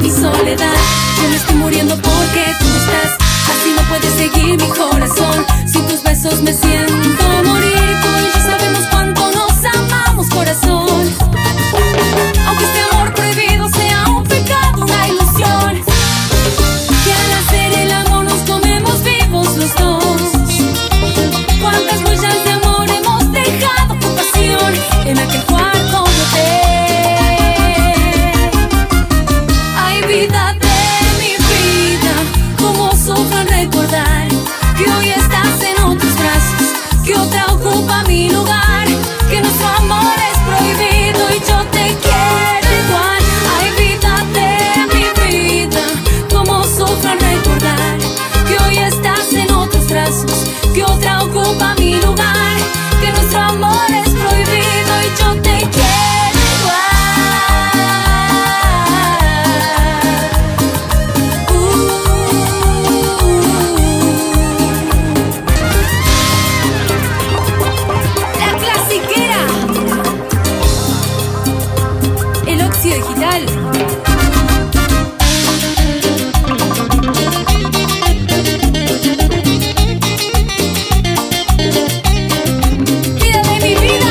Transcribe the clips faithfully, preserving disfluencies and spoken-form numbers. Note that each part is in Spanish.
mi soledad. Yo me estoy muriendo porque tú no estás. Así no puede seguir mi corazón. Sin tus besos me siento morir. Tú y yo sabemos cuánto nos amamos, corazón. Aunque este amor prohibido sea un pecado, una ilusión, que al hacer el amor nos comemos vivos los dos. Cuántas huellas de amor hemos dejado con pasión en aquel cuarto de hotel. Ay, vida de mi vida, cómo sufro al recordar que hoy estás en otros brazos, que otra ocupa mi lugar, que nuestro amor es prohibido y yo te quiero igual. Ay, vida de mi vida, cómo sufro al recordar que hoy estás en otros brazos, que otra ocupa mi lugar, que nuestro amor es prohibido y yo te quiero igual. uh. La clasiquera, el óxido digital. Vida de mi vida.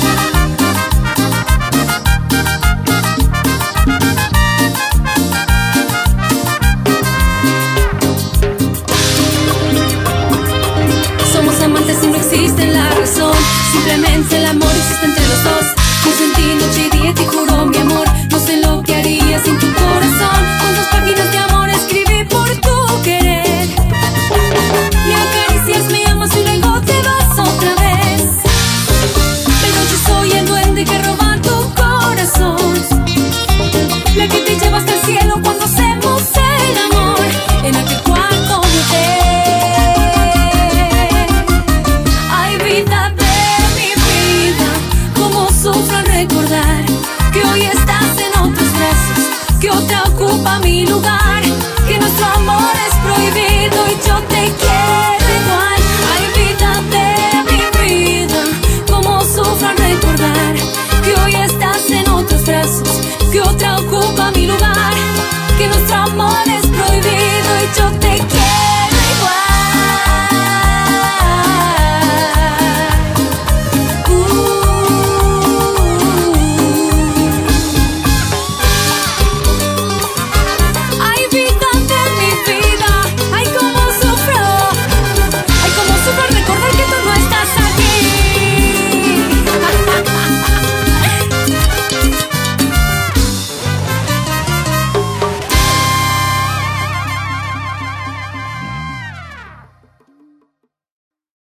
Somos amantes y no existe la razón. Simplemente el amor existe entre los dos. Pienso en ti noche y día, te juro mi amor. No sé lo que haría sin tu corazón. Cuántas páginas de amor escribí por tu querer. Me acaricias, me amas y luego te vas otra vez. Pero yo soy el duende que roba tu corazón, la que te lleva hasta el cielo cuando hacemos el amor en aquel cuarto de hotel. Ay, vida de mi vida, cómo sufro al recordar que hoy estás en otros brazos, que otra ocupa mi lugar, que nuestro amor es prohibido y yo te quiero